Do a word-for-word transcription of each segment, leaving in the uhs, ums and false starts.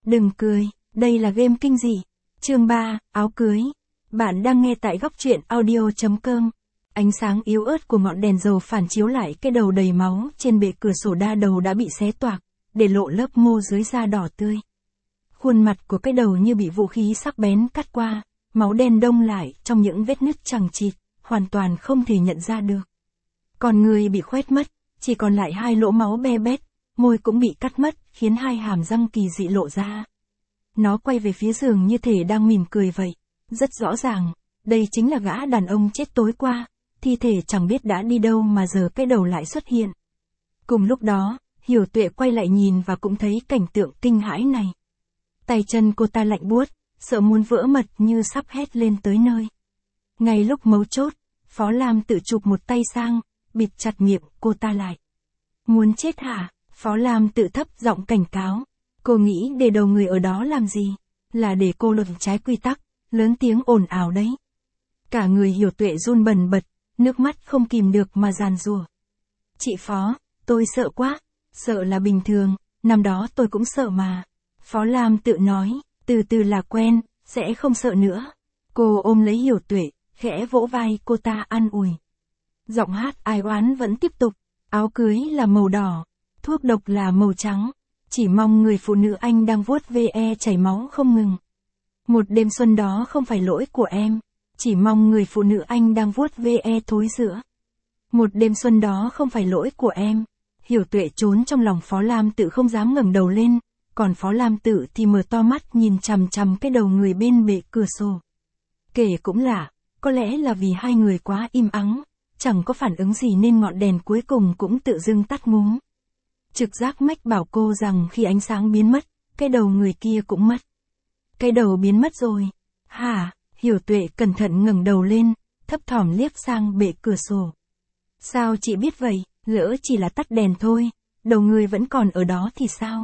Đừng cười, đây là game kinh dị. Chương ba, áo cưới. Bạn đang nghe tại góc truyện audio chấm com. Ánh sáng yếu ớt của ngọn đèn dầu phản chiếu lại cái đầu đầy máu trên bệ cửa sổ đa đầu đã bị xé toạc, để lộ lớp mô dưới da đỏ tươi. Khuôn mặt của cái đầu như bị vũ khí sắc bén cắt qua, máu đen đông lại trong những vết nứt chằng chịt, hoàn toàn không thể nhận ra được. Còn người bị khoét mất, chỉ còn lại hai lỗ máu be bét, môi cũng bị cắt mất, khiến hai hàm răng kỳ dị lộ ra. Nó quay về phía giường như thể đang mỉm cười vậy. Rất rõ ràng, đây chính là gã đàn ông chết tối qua, thi thể chẳng biết đã đi đâu mà giờ cái đầu lại xuất hiện. Cùng lúc đó, Hiểu Tuệ quay lại nhìn và cũng thấy cảnh tượng kinh hãi này. Tay chân cô ta lạnh buốt, sợ muốn vỡ mật như sắp hét lên tới nơi. Ngay lúc mấu chốt, Phó Lam tự chụp một tay sang, bịt chặt miệng cô ta lại. Muốn chết hả? Phó Lam tự thấp giọng cảnh cáo. Cô nghĩ để đầu người ở đó làm gì? Là để cô luật trái quy tắc, lớn tiếng ồn ào đấy. Cả người Hiểu Tuệ run bần bật, nước mắt không kìm được mà giàn giụa. Chị Phó, tôi sợ quá. Sợ là bình thường, năm đó tôi cũng sợ mà. Phó Lam tự nói, từ từ là quen, sẽ không sợ nữa. Cô ôm lấy Hiểu Tuệ, khẽ vỗ vai cô ta an ủi. Giọng hát ai oán vẫn tiếp tục, áo cưới là màu đỏ, thuốc độc là màu trắng. Chỉ mong người phụ nữ anh đang vuốt ve chảy máu không ngừng. Một đêm xuân đó không phải lỗi của em. Chỉ mong người phụ nữ anh đang vuốt ve thối rữa. Một đêm xuân đó không phải lỗi của em. Hiểu Tuệ trốn trong lòng Phó Lam tự không dám ngẩng đầu lên. Còn Phó Lam tự thì mở to mắt nhìn chằm chằm cái đầu người bên bệ cửa sổ. Kể cũng lạ, có lẽ là vì hai người quá im ắng, chẳng có phản ứng gì nên ngọn đèn cuối cùng cũng tự dưng tắt ngúm. Trực giác mách bảo cô rằng khi ánh sáng biến mất, cái đầu người kia cũng mất. Cái đầu biến mất rồi. Hả? Hiểu Tuệ cẩn thận ngẩng đầu lên, thấp thỏm liếc sang bệ cửa sổ. Sao chị biết vậy? Lỡ chỉ là tắt đèn thôi, đầu người vẫn còn ở đó thì sao?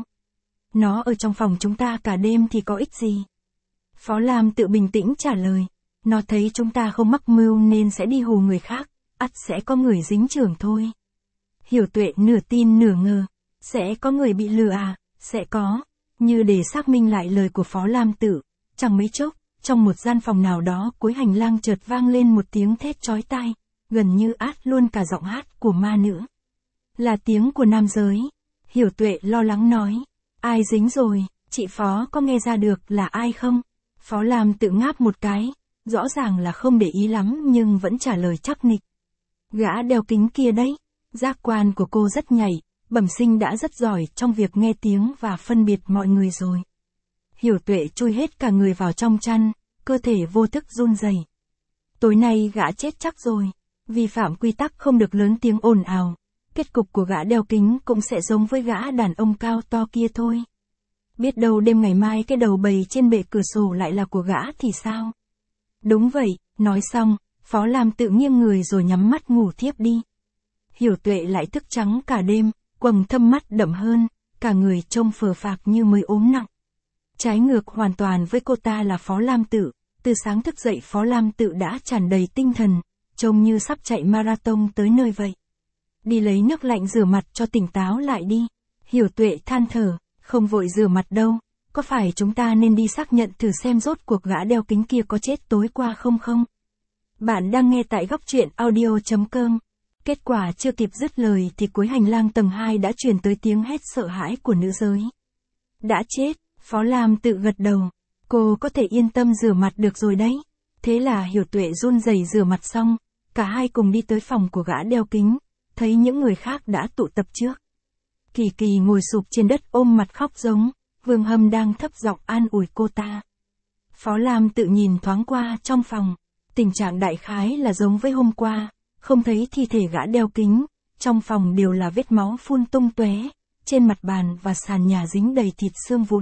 Nó ở trong phòng chúng ta cả đêm thì có ích gì? Phó Lam tự bình tĩnh trả lời. Nó thấy chúng ta không mắc mưu nên sẽ đi hù người khác, ắt sẽ có người dính chưởng thôi. Hiểu Tuệ nửa tin nửa ngờ. Sẽ có người bị lừa à? Sẽ có. Như để xác minh lại lời của Phó Lam tự, chẳng mấy chốc, trong một gian phòng nào đó cuối hành lang chợt vang lên một tiếng thét chói tai, gần như át luôn cả giọng hát của ma nữ. Là tiếng của nam giới. Hiểu Tuệ lo lắng nói. Ai dính rồi, chị Phó có nghe ra được là ai không? Phó Lam tự ngáp một cái, rõ ràng là không để ý lắm nhưng vẫn trả lời chắc nịch. Gã đeo kính kia đấy. Giác quan của cô rất nhạy. Bẩm sinh đã rất giỏi trong việc nghe tiếng và phân biệt mọi người rồi. Hiểu Tuệ chui hết cả người vào trong chăn, cơ thể vô thức run rẩy. Tối nay gã chết chắc rồi. Vi phạm quy tắc không được lớn tiếng ồn ào. Kết cục của gã đeo kính cũng sẽ giống với gã đàn ông cao to kia thôi. Biết đâu đêm ngày mai cái đầu bầy trên bệ cửa sổ lại là của gã thì sao? Đúng vậy, nói xong, Phó Lam tự nghiêng người rồi nhắm mắt ngủ thiếp đi. Hiểu Tuệ lại thức trắng cả đêm. Quầng thâm mắt đậm hơn, cả người trông phờ phạc như mới ốm nặng. Trái ngược hoàn toàn với cô ta là Phó Lam tự, từ sáng thức dậy Phó Lam tự đã tràn đầy tinh thần, trông như sắp chạy marathon tới nơi vậy. Đi lấy nước lạnh rửa mặt cho tỉnh táo lại đi. Hiểu Tuệ than thở, không vội rửa mặt đâu, có phải chúng ta nên đi xác nhận thử xem rốt cuộc gã đeo kính kia có chết tối qua không không? Bạn đang nghe tại góc truyện audio chấm com. Kết quả chưa kịp dứt lời thì cuối hành lang tầng hai đã truyền tới tiếng hét sợ hãi của nữ giới. Đã chết, Phó Lam tự gật đầu. Cô có thể yên tâm rửa mặt được rồi đấy. Thế là Hiểu Tuệ run rẩy rửa mặt xong, cả hai cùng đi tới phòng của gã đeo kính, thấy những người khác đã tụ tập trước. Kỳ Kỳ ngồi sụp trên đất ôm mặt khóc giống, Vương Hâm đang thấp giọng an ủi cô ta. Phó Lam tự nhìn thoáng qua trong phòng, tình trạng đại khái là giống với hôm qua. Không thấy thi thể gã đeo kính, trong phòng đều là vết máu phun tung tóe, trên mặt bàn và sàn nhà dính đầy thịt xương vụn.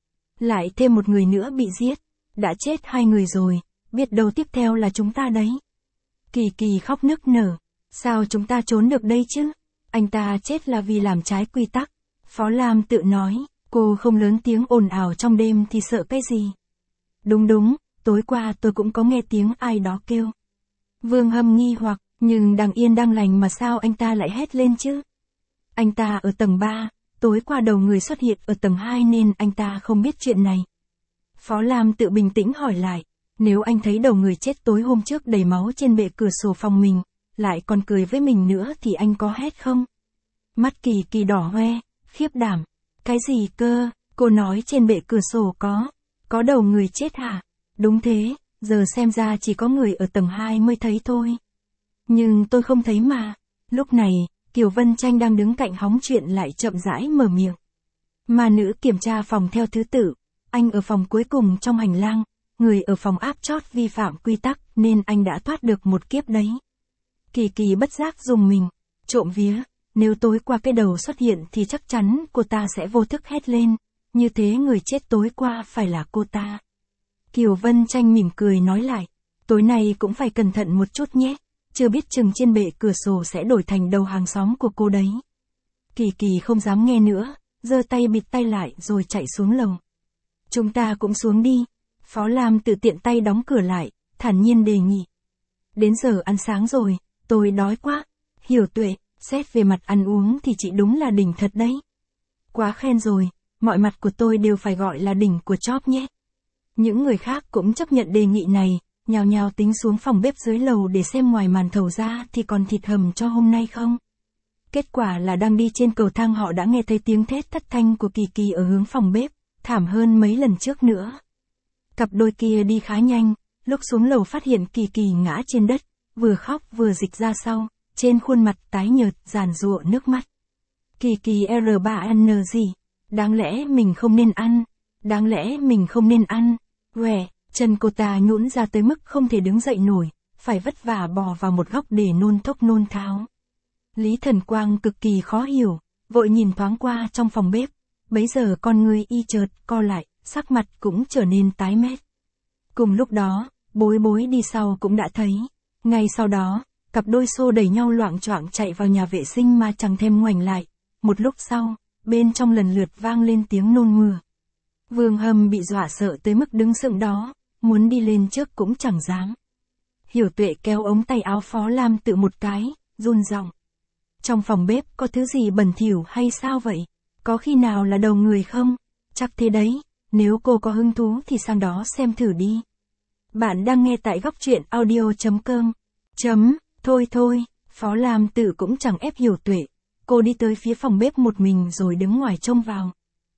Lại thêm một người nữa bị giết, đã chết hai người rồi, biết đâu tiếp theo là chúng ta đấy. Kỳ Kỳ khóc nức nở, sao chúng ta trốn được đây chứ? Anh ta chết là vì làm trái quy tắc. Phó Lam tự nói, cô không lớn tiếng ồn ào trong đêm thì sợ cái gì? Đúng đúng, tối qua tôi cũng có nghe tiếng ai đó kêu. Vương Hâm nghi hoặc. Nhưng đang yên đang lành mà sao anh ta lại hét lên chứ? Anh ta ở tầng ba, tối qua đầu người xuất hiện ở tầng hai nên anh ta không biết chuyện này. Phó Lam Tự bình tĩnh hỏi lại, nếu anh thấy đầu người chết tối hôm trước đầy máu trên bệ cửa sổ phòng mình, lại còn cười với mình nữa thì anh có hét không? Mắt Kỳ Kỳ đỏ hoe, khiếp đảm. Cái gì cơ, cô nói trên bệ cửa sổ có, có đầu người chết hả? Đúng thế, giờ xem ra chỉ có người ở tầng hai mới thấy thôi. Nhưng tôi không thấy mà. Lúc này, Kiều Vân Tranh đang đứng cạnh hóng chuyện lại chậm rãi mở miệng. Mà nữ kiểm tra phòng theo thứ tự, anh ở phòng cuối cùng trong hành lang, người ở phòng áp chót vi phạm quy tắc nên anh đã thoát được một kiếp đấy. Kỳ Kỳ bất giác dùng mình, trộm vía, nếu tối qua cái đầu xuất hiện thì chắc chắn cô ta sẽ vô thức hét lên, như thế người chết tối qua phải là cô ta. Kiều Vân Tranh mỉm cười nói lại, tối nay cũng phải cẩn thận một chút nhé, chưa biết chừng trên bệ cửa sổ sẽ đổi thành đầu hàng xóm của cô đấy. Kỳ Kỳ không dám nghe nữa, giơ tay bịt tay lại rồi chạy xuống lầu. Chúng ta cũng xuống đi. Phó Lam Tự tiện tay đóng cửa lại, thản nhiên đề nghị. Đến giờ ăn sáng rồi, tôi đói quá. Hiểu Tuệ, xét về mặt ăn uống thì chị đúng là đỉnh thật đấy. Quá khen rồi, mọi mặt của tôi đều phải gọi là đỉnh của chóp nhé. Những người khác cũng chấp nhận đề nghị này, nhào nhào tính xuống phòng bếp dưới lầu để xem ngoài màn thầu ra thì còn thịt hầm cho hôm nay không. Kết quả là đang đi trên cầu thang họ đã nghe thấy tiếng thét thất thanh của Kỳ Kỳ ở hướng phòng bếp, thảm hơn mấy lần trước nữa. Cặp đôi kia đi khá nhanh, lúc xuống lầu phát hiện Kỳ Kỳ ngã trên đất, vừa khóc vừa dịch ra sau, trên khuôn mặt tái nhợt giàn giụa nước mắt. Kỳ Kỳ R ba N gì? Đáng lẽ mình không nên ăn, đáng lẽ mình không nên ăn. Quẻ, chân cô ta nhũn ra tới mức không thể đứng dậy nổi, phải vất vả bò vào một góc để nôn thốc nôn tháo. Lý Thần Quang cực kỳ khó hiểu, vội nhìn thoáng qua trong phòng bếp, bấy giờ con người y chợt co lại, sắc mặt cũng trở nên tái mét. Cùng lúc đó, Bối Bối đi sau cũng đã thấy. Ngay sau đó, cặp đôi xô đẩy nhau loạng choạng chạy vào nhà vệ sinh mà chẳng thèm ngoảnh lại. Một lúc sau, bên trong lần lượt vang lên tiếng nôn mửa. Vương Hâm bị dọa sợ tới mức đứng sững đó, muốn đi lên trước cũng chẳng dám. Hiểu Tuệ kéo ống tay áo Phó Lam Tự một cái, run giọng. Trong phòng bếp có thứ gì bẩn thỉu hay sao vậy? Có khi nào là đầu người không? Chắc thế đấy, nếu cô có hứng thú thì sang đó xem thử đi. Bạn đang nghe tại góc truyện audio chấm com. Chấm, thôi thôi, Phó Lam Tự cũng chẳng ép Hiểu Tuệ. Cô đi tới phía phòng bếp một mình rồi đứng ngoài trông vào.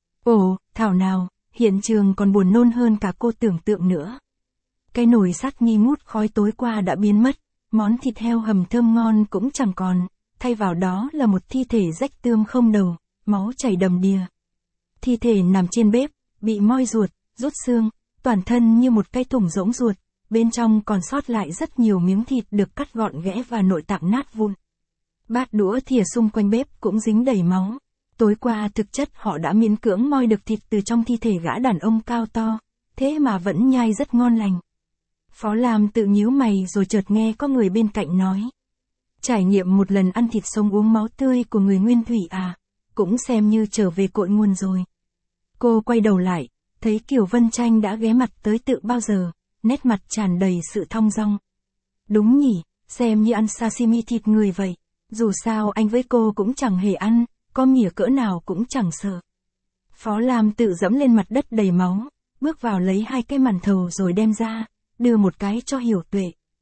Ồ, thảo nào, hiện trường còn buồn nôn hơn cả cô tưởng tượng nữa. Cái nồi sắt nghi ngút khói tối qua đã biến mất, món thịt heo hầm thơm ngon cũng chẳng còn, thay vào đó là một thi thể rách tươm không đầu, máu chảy đầm đìa. Thi thể nằm trên bếp, bị moi ruột, rút xương, toàn thân như một cái thùng rỗng ruột, bên trong còn sót lại rất nhiều miếng thịt được cắt gọn ghẽ và nội tạng nát vụn. Bát đũa thìa xung quanh bếp cũng dính đầy máu. Tối qua thực chất họ đã miễn cưỡng moi được thịt từ trong thi thể gã đàn ông cao to, thế mà vẫn nhai rất ngon lành. Phó Lam Tự nhíu mày rồi chợt nghe có người bên cạnh nói. Trải nghiệm một lần ăn thịt sống uống máu tươi của người nguyên thủy à, cũng xem như trở về cội nguồn rồi. Cô quay đầu lại, thấy Kiều Vân Tranh đã ghé mặt tới Tự bao giờ, nét mặt tràn đầy sự thong dong. Đúng nhỉ, xem như ăn sashimi thịt người vậy, dù sao anh với cô cũng chẳng hề ăn, có mỉa cỡ nào cũng chẳng sợ. Phó Lam Tự dẫm lên mặt đất đầy máu, bước vào lấy hai cái màn thầu rồi đem ra, đưa một cái cho Hiểu Tuệ.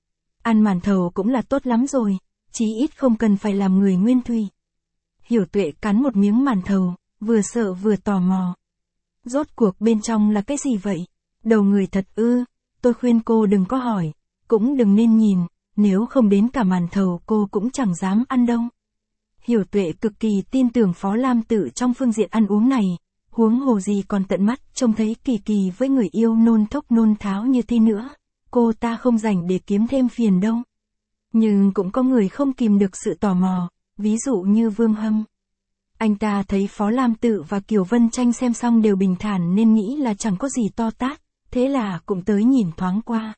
Ăn màn thầu cũng là tốt lắm rồi, chí ít không cần phải làm người nguyên thủy. Hiểu Tuệ cắn một miếng màn thầu, vừa sợ vừa tò mò. Rốt cuộc bên trong là cái gì vậy? Đầu người thật ư? Tôi khuyên cô đừng có hỏi, cũng đừng nên nhìn, nếu không đến cả màn thầu cô cũng chẳng dám ăn đâu. Hiểu Tuệ cực kỳ tin tưởng Phó Lam Tự trong phương diện ăn uống này, huống hồ gì còn tận mắt trông thấy Kỳ Kỳ với người yêu nôn thốc nôn tháo như thế nữa, cô ta không rảnh để kiếm thêm phiền đâu. Nhưng cũng có người không kìm được sự tò mò, ví dụ như Vương Hâm. Anh ta thấy Phó Lam Tự và Kiều Vân Tranh xem xong đều bình thản nên nghĩ là chẳng có gì to tát, thế là cũng tới nhìn thoáng qua.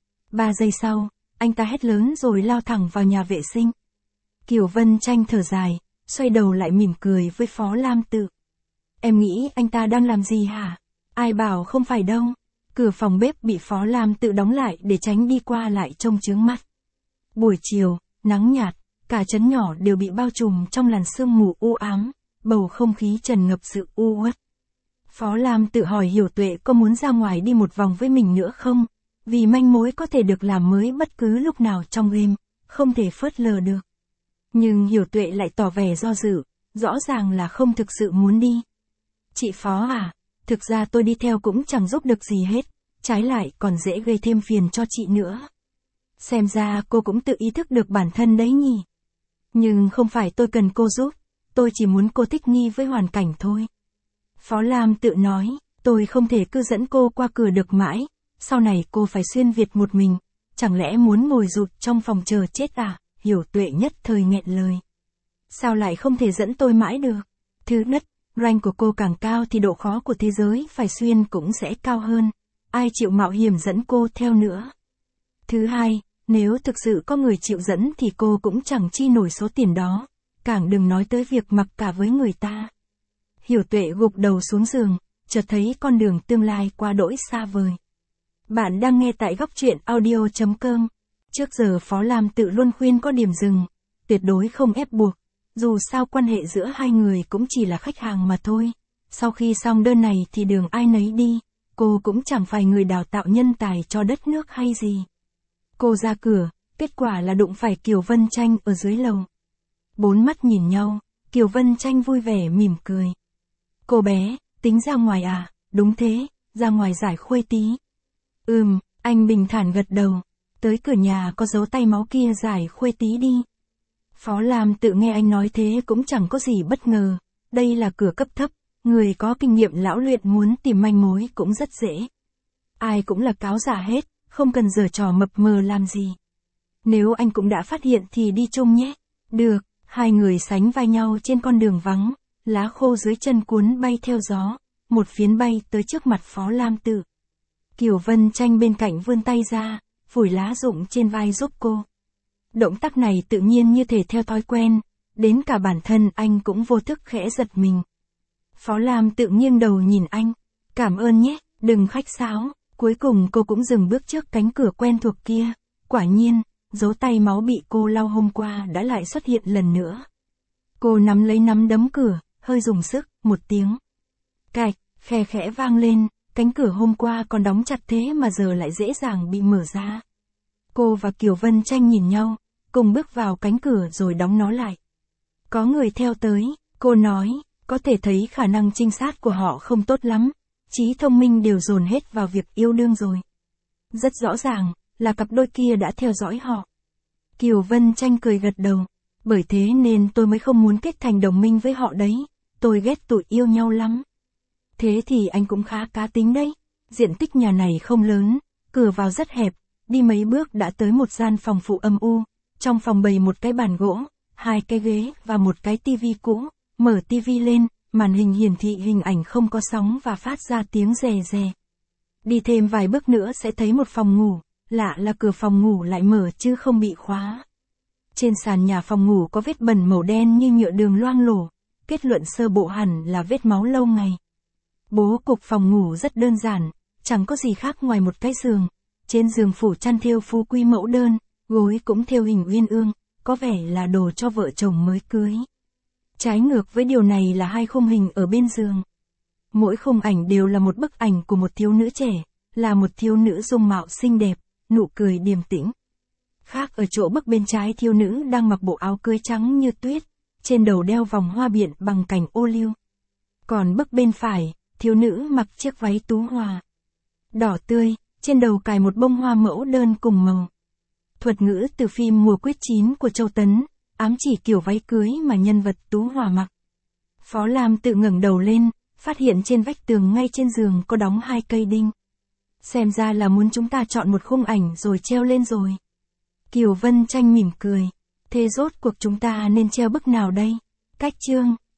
Ba giây sau, anh ta hét lớn rồi lao thẳng vào nhà vệ sinh. Kiều Vân Tranh thở dài, xoay đầu lại mỉm cười với Phó Lam Tự. Em nghĩ anh ta đang làm gì hả? Ai bảo không phải đâu. Cửa phòng bếp bị Phó Lam Tự đóng lại để tránh đi qua lại trông chướng mắt. Buổi chiều, nắng nhạt, cả trấn nhỏ đều bị bao trùm trong làn sương mù u ám, bầu không khí tràn ngập sự u uất. Phó Lam tự hỏi Hiểu Tuệ có muốn ra ngoài đi một vòng với mình nữa không? Vì manh mối có thể được làm mới bất cứ lúc nào trong game, không thể phớt lờ được. Nhưng Hiểu Tuệ lại tỏ vẻ do dự, rõ ràng là không thực sự muốn đi. Chị Phó à, thực ra tôi đi theo cũng chẳng giúp được gì hết, trái lại còn dễ gây thêm phiền cho chị nữa. Xem ra cô cũng tự ý thức được bản thân đấy nhỉ. Nhưng không phải tôi cần cô giúp, tôi chỉ muốn cô thích nghi với hoàn cảnh thôi. Phó Lam tự nói, tôi không thể cứ dẫn cô qua cửa được mãi, sau này cô phải xuyên Việt một mình, chẳng lẽ muốn ngồi rụt trong phòng chờ chết à? Hiểu Tuệ nhất thời nghẹn lời. Sao lại không thể dẫn tôi mãi được? Thứ nhất, rank của cô càng cao thì độ khó của thế giới phải xuyên cũng sẽ cao hơn, ai chịu mạo hiểm dẫn cô theo nữa. Thứ hai, nếu thực sự có người chịu dẫn thì cô cũng chẳng chi nổi số tiền đó, càng đừng nói tới việc mặc cả với người ta. Hiểu Tuệ gục đầu xuống giường, chợt thấy con đường tương lai quá đỗi xa vời. Bạn đang nghe tại góc truyện audio chấm com. Trước giờ Phó Lam tự luôn khuyên có điểm dừng, tuyệt đối không ép buộc, dù sao quan hệ giữa hai người cũng chỉ là khách hàng mà thôi. Sau khi xong đơn này thì đường ai nấy đi, cô cũng chẳng phải người đào tạo nhân tài cho đất nước hay gì. Cô ra cửa, kết quả là đụng phải Kiều Vân Tranh ở dưới lầu. Bốn mắt nhìn nhau, Kiều Vân Tranh vui vẻ mỉm cười. Cô bé, tính ra ngoài à? Đúng thế, ra ngoài giải khuây tí. Ừm, anh bình thản gật đầu. Tới cửa nhà có dấu tay máu kia giải khuây tí đi. Phó Lam tự nghe anh nói thế cũng chẳng có gì bất ngờ. Đây là cửa cấp thấp, người có kinh nghiệm lão luyện muốn tìm manh mối cũng rất dễ. Ai cũng là cáo giả hết, không cần giở trò mập mờ làm gì. Nếu anh cũng đã phát hiện thì đi chung nhé. Được, hai người sánh vai nhau trên con đường vắng, lá khô dưới chân cuốn bay theo gió, một phiến bay tới trước mặt Phó Lam Tự. Kiều Vân Tranh bên cạnh vươn tay ra, phủi lá rụng trên vai giúp cô. Động tác này tự nhiên như thể theo thói quen, đến cả bản thân anh cũng vô thức khẽ giật mình. Phó Lam Tự nghiêng đầu nhìn anh, cảm ơn nhé, đừng khách sáo. Cuối cùng cô cũng dừng bước trước cánh cửa quen thuộc kia. Quả nhiên, dấu tay máu bị cô lau hôm qua đã lại xuất hiện lần nữa. Cô nắm lấy nắm đấm cửa, hơi dùng sức, một tiếng. Cạch, khe khẽ vang lên, cánh cửa hôm qua còn đóng chặt thế mà giờ lại dễ dàng bị mở ra. Cô và Kiều Vân Tranh nhìn nhau, cùng bước vào cánh cửa rồi đóng nó lại. Có người theo tới, cô nói, có thể thấy khả năng trinh sát của họ không tốt lắm. Trí thông minh đều dồn hết vào việc yêu đương rồi. Rất rõ ràng, là cặp đôi kia đã theo dõi họ. Kiều Vân Tranh cười gật đầu. Bởi thế nên tôi mới không muốn kết thành đồng minh với họ đấy. Tôi ghét tụi yêu nhau lắm. Thế thì anh cũng khá cá tính đấy. Diện tích nhà này không lớn, cửa vào rất hẹp, đi mấy bước đã tới một gian phòng phụ âm u. Trong phòng bày một cái bàn gỗ, hai cái ghế và một cái tivi cũ. Mở tivi lên, màn hình hiển thị hình ảnh không có sóng và phát ra tiếng rè rè. Đi thêm vài bước nữa sẽ thấy một phòng ngủ, lạ là cửa phòng ngủ lại mở chứ không bị khóa. Trên sàn nhà phòng ngủ có vết bẩn màu đen như nhựa đường loang lổ, kết luận sơ bộ hẳn là vết máu lâu ngày. Bố cục phòng ngủ rất đơn giản, chẳng có gì khác ngoài một cái giường. Trên giường phủ chăn thêu phú quý mẫu đơn, gối cũng thêu hình uyên ương, có vẻ là đồ cho vợ chồng mới cưới. Trái ngược với điều này là hai khung hình ở bên giường. Mỗi khung ảnh đều là một bức ảnh của một thiếu nữ trẻ, là một thiếu nữ dung mạo xinh đẹp, nụ cười điềm tĩnh. Khác ở chỗ bức bên trái thiếu nữ đang mặc bộ áo cưới trắng như tuyết, trên đầu đeo vòng hoa biện bằng cành ô liu. Còn bức bên phải, thiếu nữ mặc chiếc váy tú hòa đỏ tươi, trên đầu cài một bông hoa mẫu đơn cùng màu. Thuật ngữ từ phim Mùa Quyết Chín của Châu Tấn, ám chỉ kiểu váy cưới mà nhân vật tú hòa mặc. Phó Lam tự ngẩng đầu lên, phát hiện trên vách tường ngay trên giường có đóng hai cây đinh. Xem ra là muốn chúng ta chọn một khung ảnh rồi treo lên rồi. Kiều Vân Tranh mỉm cười. Thế rốt cuộc chúng ta nên treo bức nào đây? Cách chương